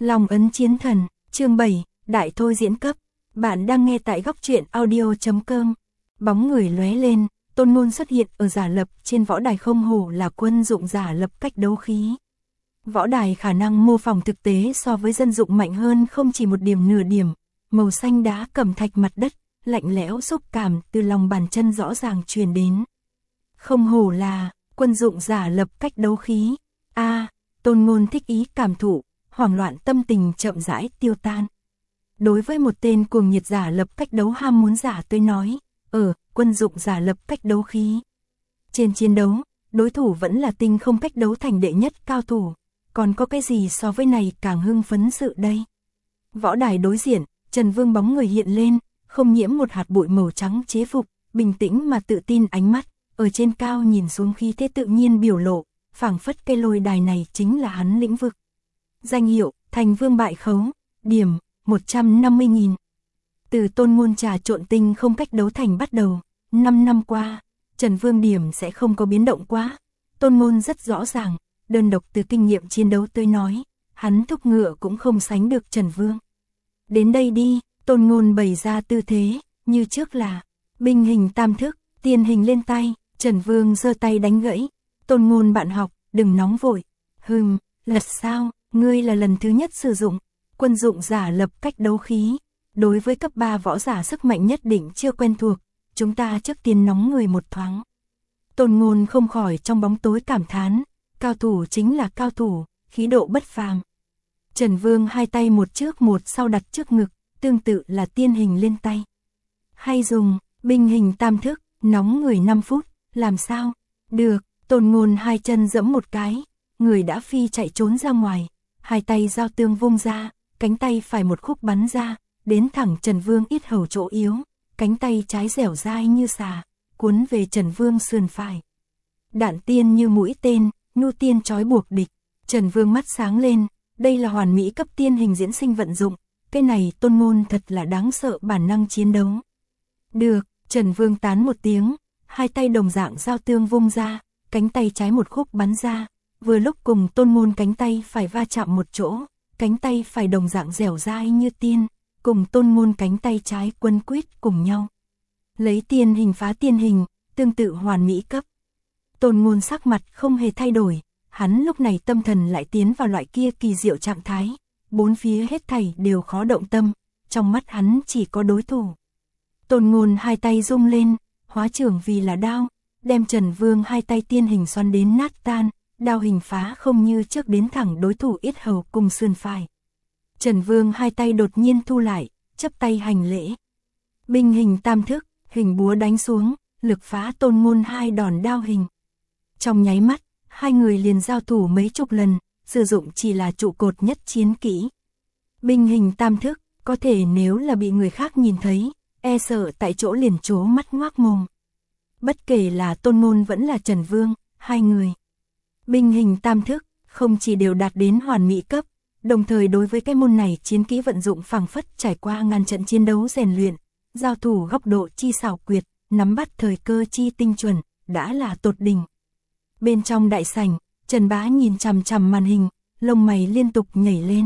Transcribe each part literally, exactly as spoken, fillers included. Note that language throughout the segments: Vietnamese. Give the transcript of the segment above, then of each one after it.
Long ấn chiến thần, chương bảy, đại thôi diễn cấp. Bạn đang nghe tại góc truyện audio chấm com. Bóng người lóe lên, Tôn Ngôn xuất hiện ở giả lập trên võ đài, không hổ là quân dụng giả lập cách đấu khí. Võ đài khả năng mô phỏng thực tế so với dân dụng mạnh hơn không chỉ một điểm nửa điểm. Màu xanh đá cẩm thạch mặt đất, lạnh lẽo xúc cảm từ lòng bàn chân rõ ràng truyền đến. Không hổ là quân dụng giả lập cách đấu khí. A, à, Tôn Ngôn thích ý cảm thụ, hoảng loạn tâm tình chậm rãi tiêu tan. Đối với một tên cuồng nhiệt giả lập cách đấu ham muốn giả tôi nói, ở quân dụng giả lập cách đấu khí. Trên chiến đấu, đối thủ vẫn là tinh không cách đấu thành đệ nhất cao thủ, còn có cái gì so với này càng hưng phấn sự đây. Võ đài đối diện, Trần Vương bóng người hiện lên, không nhiễm một hạt bụi màu trắng chế phục, bình tĩnh mà tự tin ánh mắt, ở trên cao nhìn xuống khí thế tự nhiên biểu lộ, phảng phất cây lôi đài này chính là hắn lĩnh vực. Danh hiệu, Thành Vương bại khấu, điểm, một trăm năm mươi nghìn. Từ Tôn Ngôn trà trộn tinh không cách đấu thành bắt đầu, năm năm qua, Trần Vương điểm sẽ không có biến động quá. Tôn Ngôn rất rõ ràng, đơn độc từ kinh nghiệm chiến đấu tôi nói, hắn thúc ngựa cũng không sánh được Trần Vương. Đến đây đi, Tôn Ngôn bày ra tư thế, như trước là binh hình tam thức, tiên hình lên tay, Trần Vương giơ tay đánh gãy. Tôn Ngôn bạn học, đừng nóng vội. Hừm, lật sao, ngươi là lần thứ nhất sử dụng quân dụng giả lập cách đấu khí. Đối với cấp ba võ giả sức mạnh nhất định chưa quen thuộc, chúng ta trước tiên nóng người một thoáng. Tôn Ngôn không khỏi trong bóng tối cảm thán, cao thủ chính là cao thủ, khí độ bất phàm. Trần Vương hai tay một trước một sau đặt trước ngực, tương tự là tiên hình lên tay. Hay dùng binh hình tam thức, nóng người năm phút, làm sao? Được, Tôn Ngôn hai chân giẫm một cái, người đã phi chạy trốn ra ngoài, hai tay giao tương vung ra, cánh tay phải một khúc bắn ra, đến thẳng Trần Vương yết hầu chỗ yếu, cánh tay trái dẻo dai như xà, cuốn về Trần Vương sườn phải. Đạn tiên như mũi tên, nhu tiên trói buộc địch. Trần Vương mắt sáng lên, đây là hoàn mỹ cấp tiên hình diễn sinh vận dụng, cái này Tôn Ngôn thật là đáng sợ bản năng chiến đấu. Được, Trần Vương tán một tiếng, hai tay đồng dạng giao tương vung ra, cánh tay trái một khúc bắn ra, vừa lúc cùng Tôn Ngôn cánh tay phải va chạm một chỗ, cánh tay phải đồng dạng dẻo dai như tiên, cùng Tôn Ngôn cánh tay trái quấn quýt cùng nhau. Lấy tiên hình phá tiên hình, tương tự hoàn mỹ cấp. Tôn Ngôn sắc mặt không hề thay đổi, hắn lúc này tâm thần lại tiến vào loại kia kỳ diệu trạng thái, bốn phía hết thảy đều khó động tâm, trong mắt hắn chỉ có đối thủ. Tôn Ngôn hai tay rung lên, hóa trưởng vì là đao, đem Trần Vương hai tay tiên hình xoắn đến nát tan, đao hình phá không như trước đến thẳng đối thủ yết hầu cùng sườn phải. Trần Vương hai tay đột nhiên thu lại, chắp tay hành lễ. Binh hình tam thức, hình búa đánh xuống, lực phá Tôn Ngôn hai đòn đao hình. Trong nháy mắt, hai người liền giao thủ mấy chục lần, sử dụng chỉ là trụ cột nhất chiến kỹ. Binh hình tam thức, có thể nếu là bị người khác nhìn thấy, e sợ tại chỗ liền trố mắt ngoác mồm. Bất kể là Tôn Ngôn vẫn là Trần Vương, hai người. Binh hình tam thức, không chỉ đều đạt đến hoàn mỹ cấp, đồng thời đối với cái môn này chiến kỹ vận dụng phảng phất trải qua ngàn trận chiến đấu rèn luyện, giao thủ góc độ chi xảo quyệt, nắm bắt thời cơ chi tinh chuẩn, đã là tột đỉnh. Bên trong đại sảnh, Trần Bá nhìn chằm chằm màn hình, lông mày liên tục nhảy lên.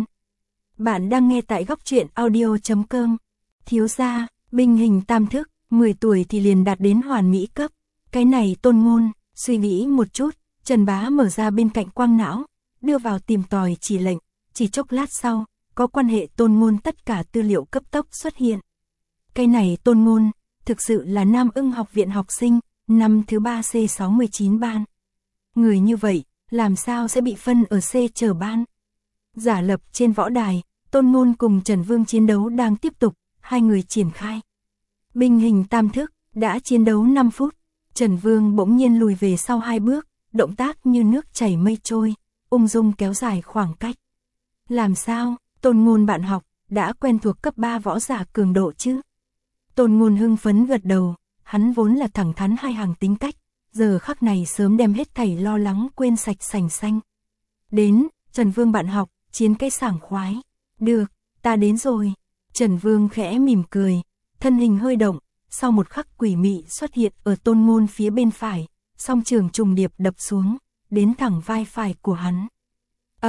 Bạn đang nghe tại góc truyện audio chấm com. Thiếu gia, binh hình tam thức, mười tuổi thì liền đạt đến hoàn mỹ cấp. Cái này Tôn Ngôn, suy nghĩ một chút, Trần Bá mở ra bên cạnh quang não, đưa vào tìm tòi chỉ lệnh, chỉ chốc lát sau, có quan hệ Tôn Ngôn tất cả tư liệu cấp tốc xuất hiện. Cái này Tôn Ngôn, thực sự là Nam Ưng học viện học sinh, năm thứ ba C sáu mươi chín ban. Người như vậy, làm sao sẽ bị phân ở C trở ban? Giả lập trên võ đài, Tôn Ngôn cùng Trần Vương chiến đấu đang tiếp tục, hai người triển khai. Binh hình tam thức, đã chiến đấu năm phút, Trần Vương bỗng nhiên lùi về sau hai bước, động tác như nước chảy mây trôi, ung dung kéo dài khoảng cách. Làm sao, Tôn Ngôn bạn học, đã quen thuộc cấp ba võ giả cường độ chứ? Tôn Ngôn hưng phấn gật đầu, hắn vốn là thẳng thắn hai hàng tính cách, giờ khắc này sớm đem hết thảy lo lắng quên sạch sành xanh. Đến, Trần Vương bạn học, chiến cái sảng khoái. Được, ta đến rồi. Trần Vương khẽ mỉm cười, thân hình hơi động, sau một khắc quỷ mị xuất hiện ở Tôn Ngôn phía bên phải, song trường trùng điệp đập xuống, đến thẳng vai phải của hắn. Ầm, um,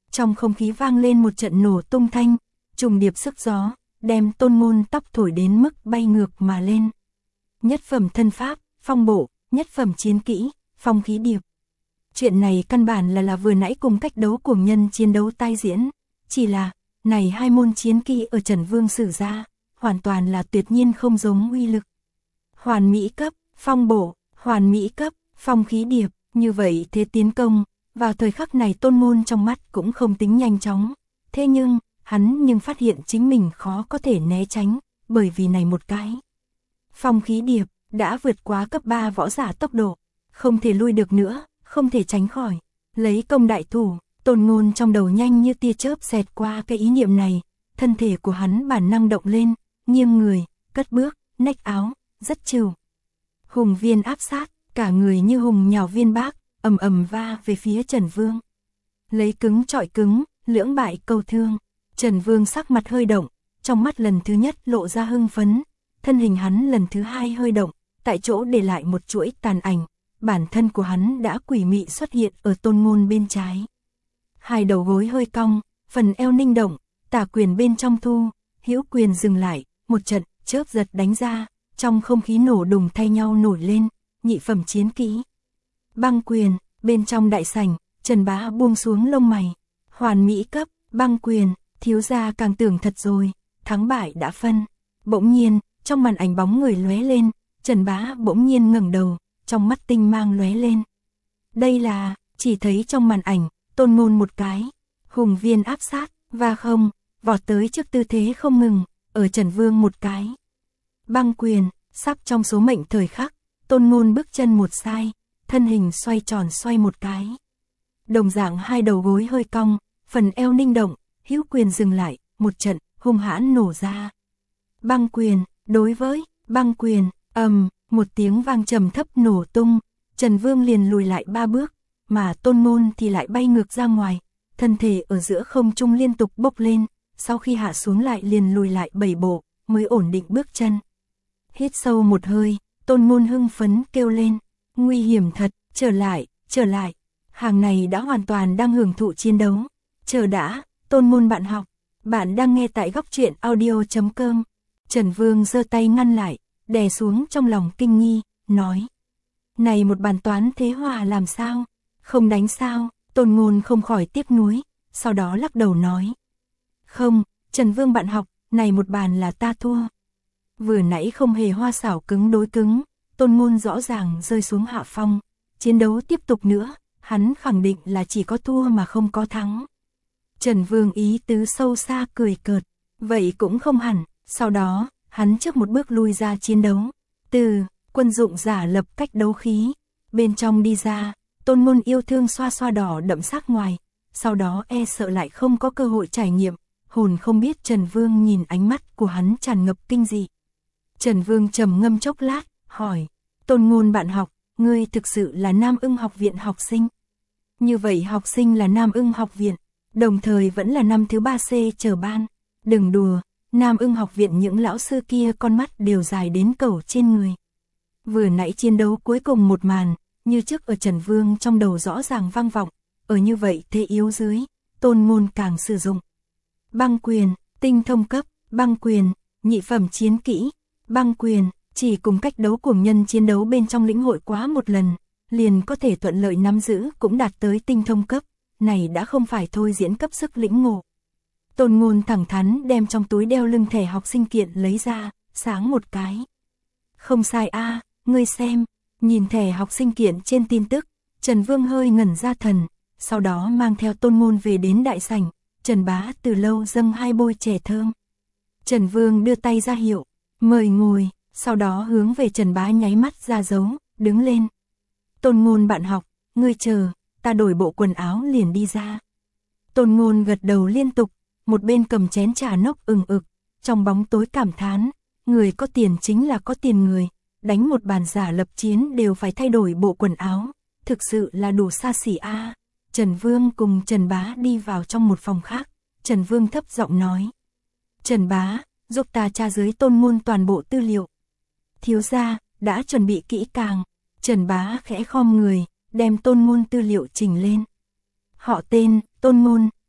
Trong không khí vang lên một trận nổ tung thanh, trùng điệp sức gió, đem Tôn Ngôn tóc thổi đến mức bay ngược mà lên. Nhất phẩm thân pháp, phong bộ, nhất phẩm chiến kỹ, phong khí điệp. Chuyện này căn bản là là vừa nãy cùng cách đấu cuồng nhân chiến đấu tai diễn, chỉ là, này hai môn chiến kỹ ở Trần Vương sử ra, hoàn toàn là tuyệt nhiên không giống uy lực. Hoàn mỹ cấp, phong bộ, hoàn mỹ cấp, phong khí điệp, như vậy thế tiến công, vào thời khắc này Tôn Ngôn trong mắt cũng không tính nhanh chóng, thế nhưng, hắn nhưng phát hiện chính mình khó có thể né tránh, bởi vì này một cái. Phong khí điệp, đã vượt quá cấp ba võ giả tốc độ, không thể lui được nữa, không thể tránh khỏi, lấy công đại thủ, Tôn Ngôn trong đầu nhanh như tia chớp xẹt qua cái ý niệm này, thân thể của hắn bản năng động lên, nghiêng người, cất bước, nách áo, rất trừu. Hùng viên áp sát, cả người như hùng nhào viên bác, ầm ầm va về phía Trần Vương. Lấy cứng trọi cứng, lưỡng bại câu thương, Trần Vương sắc mặt hơi động, trong mắt lần thứ nhất lộ ra hưng phấn, thân hình hắn lần thứ hai hơi động, tại chỗ để lại một chuỗi tàn ảnh, bản thân của hắn đã quỷ mị xuất hiện ở Tôn Ngôn bên trái. Hai đầu gối hơi cong, phần eo ninh động, tả quyền bên trong thu, hữu quyền dừng lại, một trận chớp giật đánh ra, trong không khí nổ đùng thay nhau nổi lên, nhị phẩm chiến kỹ. Băng quyền, bên trong đại sảnh, Trần Bá buông xuống lông mày, hoàn mỹ cấp, băng quyền, thiếu gia càng tưởng thật rồi, thắng bại đã phân. Bỗng nhiên, trong màn ảnh bóng người lóe lên, Trần Bá bỗng nhiên ngẩng đầu, trong mắt tinh mang lóe lên. Đây là, chỉ thấy trong màn ảnh, Tôn Ngôn một cái, hùng viên áp sát, và không, vọt tới trước tư thế không ngừng, ở Trần Vương một cái. Băng quyền, sắp trong số mệnh thời khắc, Tôn Ngôn bước chân một sai, thân hình xoay tròn xoay một cái. Đồng dạng hai đầu gối hơi cong, phần eo ninh động, hữu quyền dừng lại, một trận, hung hãn nổ ra. Băng quyền, đối với, băng quyền, ầm, một tiếng vang trầm thấp nổ tung, Trần Vương liền lùi lại ba bước, mà Tôn Ngôn thì lại bay ngược ra ngoài, thân thể ở giữa không trung liên tục bốc lên, sau khi hạ xuống lại liền lùi lại bảy bộ, mới ổn định bước chân. Hít sâu một hơi, Tôn Ngôn hưng phấn kêu lên, nguy hiểm thật, trở lại, trở lại. Hàng này đã hoàn toàn đang hưởng thụ chiến đấu. Chờ đã, Tôn Ngôn bạn học, bạn đang nghe tại góc truyện audio chấm com. Trần Vương giơ tay ngăn lại, đè xuống trong lòng kinh nghi, nói. Này một bàn toán thế hòa làm sao? Không đánh sao? Tôn Ngôn không khỏi tiếc nuối, sau đó lắc đầu nói. Không, Trần Vương bạn học, này một bàn là ta thua. Vừa nãy không hề hoa xảo cứng đối cứng, Tôn Ngôn rõ ràng rơi xuống hạ phong. Chiến đấu tiếp tục nữa, hắn khẳng định là chỉ có thua mà không có thắng. Trần Vương ý tứ sâu xa cười cợt, vậy cũng không hẳn, sau đó, hắn trước một bước lui ra chiến đấu. Từ, quân dụng giả lập cách đấu khí, bên trong đi ra, Tôn Ngôn yêu thương xoa xoa đỏ đậm sắc ngoài, sau đó e sợ lại không có cơ hội trải nghiệm, hồn không biết Trần Vương nhìn ánh mắt của hắn tràn ngập kinh dị. Trần Vương trầm ngâm chốc lát, hỏi, Tôn Ngôn bạn học, ngươi thực sự là Nam Ưng học viện học sinh? Như vậy học sinh là Nam Ưng học viện, đồng thời vẫn là năm thứ ba C trở ban. Đừng đùa, Nam Ưng học viện những lão sư kia con mắt đều dài đến cầu trên người. Vừa nãy chiến đấu cuối cùng một màn, như trước ở Trần Vương trong đầu rõ ràng vang vọng, ở như vậy thế yếu dưới, Tôn Ngôn càng sử dụng. Băng quyền, tinh thông cấp, băng quyền, nhị phẩm chiến kỹ, băng quyền, chỉ cùng cách đấu cuồng nhân chiến đấu bên trong lĩnh hội quá một lần, liền có thể thuận lợi nắm giữ cũng đạt tới tinh thông cấp, này đã không phải thôi diễn cấp sức lĩnh ngộ. Tôn Ngôn thẳng thắn đem trong túi đeo lưng thẻ học sinh kiện lấy ra, sáng một cái. Không sai a, à, ngươi xem, nhìn thẻ học sinh kiện trên tin tức, Trần Vương hơi ngẩn ra thần, sau đó mang theo Tôn Ngôn về đến đại sảnh, Trần Bá từ lâu dâng hai bôi chè thơm. Trần Vương đưa tay ra hiệu, mời ngồi, sau đó hướng về Trần Bá nháy mắt ra dấu, đứng lên. Tôn Ngôn bạn học, ngươi chờ, ta đổi bộ quần áo liền đi ra. Tôn Ngôn gật đầu liên tục, một bên cầm chén trà nốc ừng ực, trong bóng tối cảm thán, người có tiền chính là có tiền người, đánh một bàn giả lập chiến đều phải thay đổi bộ quần áo, thực sự là đủ xa xỉ a. À. Trần Vương cùng Trần Bá đi vào trong một phòng khác, Trần Vương thấp giọng nói. Trần Bá, giúp ta tra dưới Tôn Ngôn toàn bộ tư liệu. Thiếu gia, đã chuẩn bị kỹ càng. Trần Bá khẽ khom người, đem Tôn Ngôn tư liệu trình lên. Họ tên, Tôn Ngôn,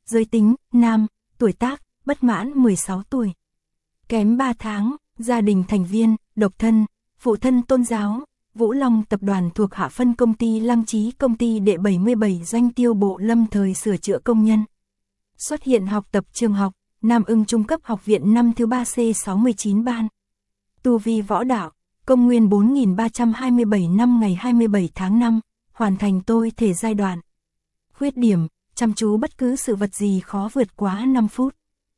giới tính, nam, tuổi tác, bất mãn mười sáu tuổi. Kém ba tháng, gia đình thành viên, độc thân, phụ thân tôn giáo, Vũ Long tập đoàn thuộc hạ phân công ty Lăng Chí công ty đệ bảy mươi bảy doanh tiêu bộ lâm thời sửa chữa công nhân. Xuất hiện học tập trường học, Nam Ưng Trung cấp học viện năm thứ ba C sáu mươi chín ban. Tu vi võ đạo, công nguyên bốn nghìn ba trăm hai mươi bảy năm ngày hai mươi bảy tháng năm, hoàn thành tôi thể giai đoạn. Khuyết điểm, chăm chú bất cứ sự vật gì khó vượt quá năm phút.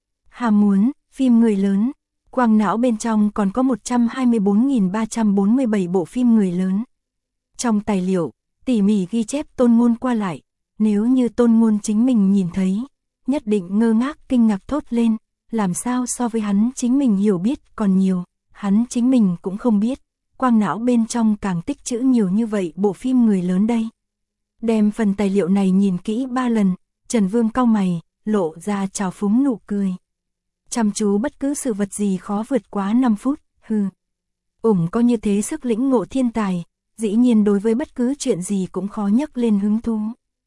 Ham muốn, phim người lớn. Quang não bên trong còn có một trăm hai mươi bốn nghìn ba trăm bốn mươi bảy bộ phim người lớn. Trong tài liệu, tỉ mỉ ghi chép Tôn Ngôn qua lại, nếu như Tôn Ngôn chính mình nhìn thấy, nhất định ngơ ngác kinh ngạc thốt lên, làm sao so với hắn chính mình hiểu biết còn nhiều, hắn chính mình cũng không biết, quang não bên trong càng tích trữ nhiều như vậy bộ phim người lớn đây. Đem phần tài liệu này nhìn kỹ ba lần, Trần Vương cau mày, lộ ra trào phúng nụ cười. Chăm chú bất cứ sự vật gì khó vượt quá năm phút, hừ. Ủng có như thế sức lĩnh ngộ thiên tài, dĩ nhiên đối với bất cứ chuyện gì cũng khó nhấc lên hứng thú.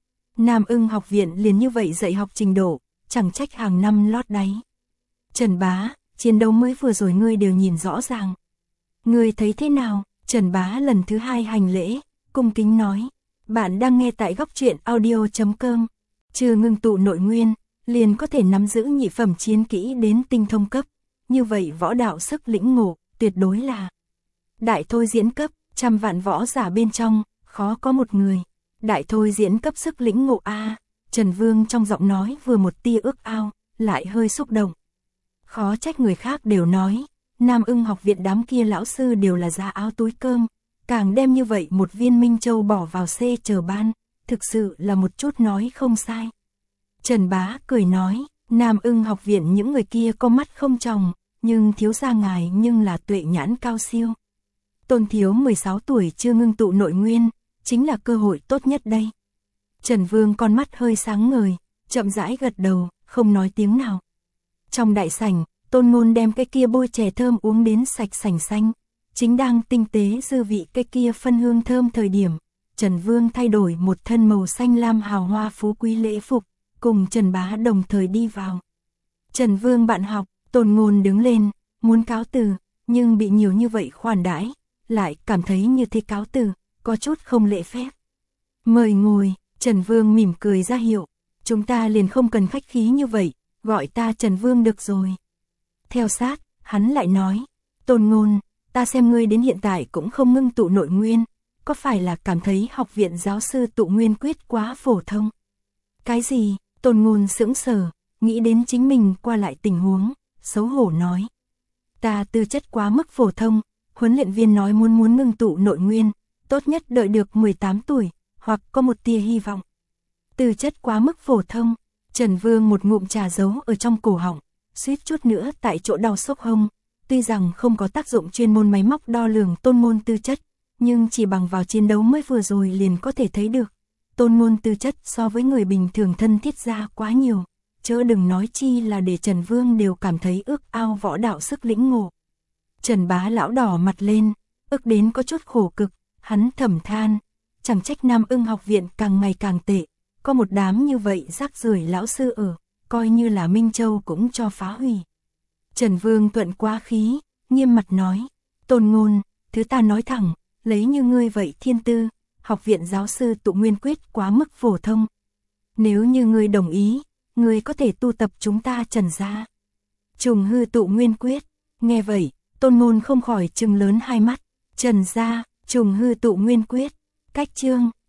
Nam Ưng học viện liền như vậy dạy học trình độ, chẳng trách hàng năm lót đáy. Trần Bá, chiến đấu mới vừa rồi ngươi đều nhìn rõ ràng. Ngươi thấy thế nào? Trần Bá lần thứ hai hành lễ, cung kính nói. Bạn đang nghe tại góc truyện audio chấm com. Trừ ngưng tụ nội nguyên, liền có thể nắm giữ nhị phẩm chiến kỹ đến tinh thông cấp. Như vậy võ đạo sức lĩnh ngộ, tuyệt đối là đại thôi diễn cấp, trăm vạn võ giả bên trong, khó có một người. Đại thôi diễn cấp sức lĩnh ngộ A. Trần Vương trong giọng nói vừa một tia ước ao, lại hơi xúc động. Khó trách người khác đều nói, Nam Ưng học viện đám kia lão sư đều là da áo túi cơm, càng đem như vậy một viên minh châu bỏ vào C chờ ban, thực sự là một chút nói không sai. Trần Bá cười nói, Nam Ưng học viện những người kia có mắt không tròng, nhưng thiếu gia ngài nhưng là tuệ nhãn cao siêu. Tôn thiếu mười sáu tuổi chưa ngưng tụ nội nguyên, chính là cơ hội tốt nhất đây. Trần Vương con mắt hơi sáng ngời, chậm rãi gật đầu, không nói tiếng nào. Trong đại sảnh, Tôn Ngôn đem cái kia bôi chè thơm uống đến sạch sành xanh, chính đang tinh tế dư vị cái kia phân hương thơm thời điểm, Trần Vương thay đổi một thân màu xanh lam hào hoa phú quý lễ phục, cùng Trần Bá đồng thời đi vào. Trần Vương bạn học, Tôn Ngôn đứng lên, muốn cáo từ, nhưng bị nhiều như vậy khoản đãi, lại cảm thấy như thế cáo từ, có chút không lễ phép. Mời ngồi, Trần Vương mỉm cười ra hiệu, chúng ta liền không cần khách khí như vậy, gọi ta Trần Vương được rồi. Theo sát, hắn lại nói, Tôn Ngôn, ta xem ngươi đến hiện tại cũng không ngưng tụ nội nguyên, có phải là cảm thấy học viện giáo sư tụ nguyên quyết quá phổ thông? Cái gì? Tôn Ngôn sững sờ, nghĩ đến chính mình qua lại tình huống, xấu hổ nói. Ta tư chất quá mức phổ thông, huấn luyện viên nói muốn muốn ngưng tụ nội nguyên, tốt nhất đợi được mười tám tuổi, hoặc có một tia hy vọng. Tư chất quá mức phổ thông, Trần Vương một ngụm trà giấu ở trong cổ họng, suýt chút nữa tại chỗ đau sốc hông. Tuy rằng không có tác dụng chuyên môn máy móc đo lường Tôn Ngôn tư chất, nhưng chỉ bằng vào chiến đấu mới vừa rồi liền có thể thấy được. Tôn Ngôn tư chất so với người bình thường thân thiết ra quá nhiều, chớ đừng nói chi là để Trần Vương đều cảm thấy ước ao võ đạo sức lĩnh ngộ. Trần Bá lão đỏ mặt lên, ức đến có chút khổ cực, hắn thầm than, chẳng trách Nam Ưng học viện càng ngày càng tệ, có một đám như vậy rác rưởi lão sư ở, coi như là Minh Châu cũng cho phá hủy. Trần Vương thuận quá khí, nghiêm mặt nói, Tôn Ngôn, thứ ta nói thẳng, lấy như ngươi vậy thiên tư, học viện giáo sư tụ nguyên quyết quá mức phổ thông. Nếu như ngươi đồng ý, ngươi có thể tu tập chúng ta Trần gia trùng hư tụ nguyên quyết. Nghe vậy, Tôn Ngôn không khỏi trừng lớn hai mắt, Trần gia trùng hư tụ nguyên quyết, cách chương.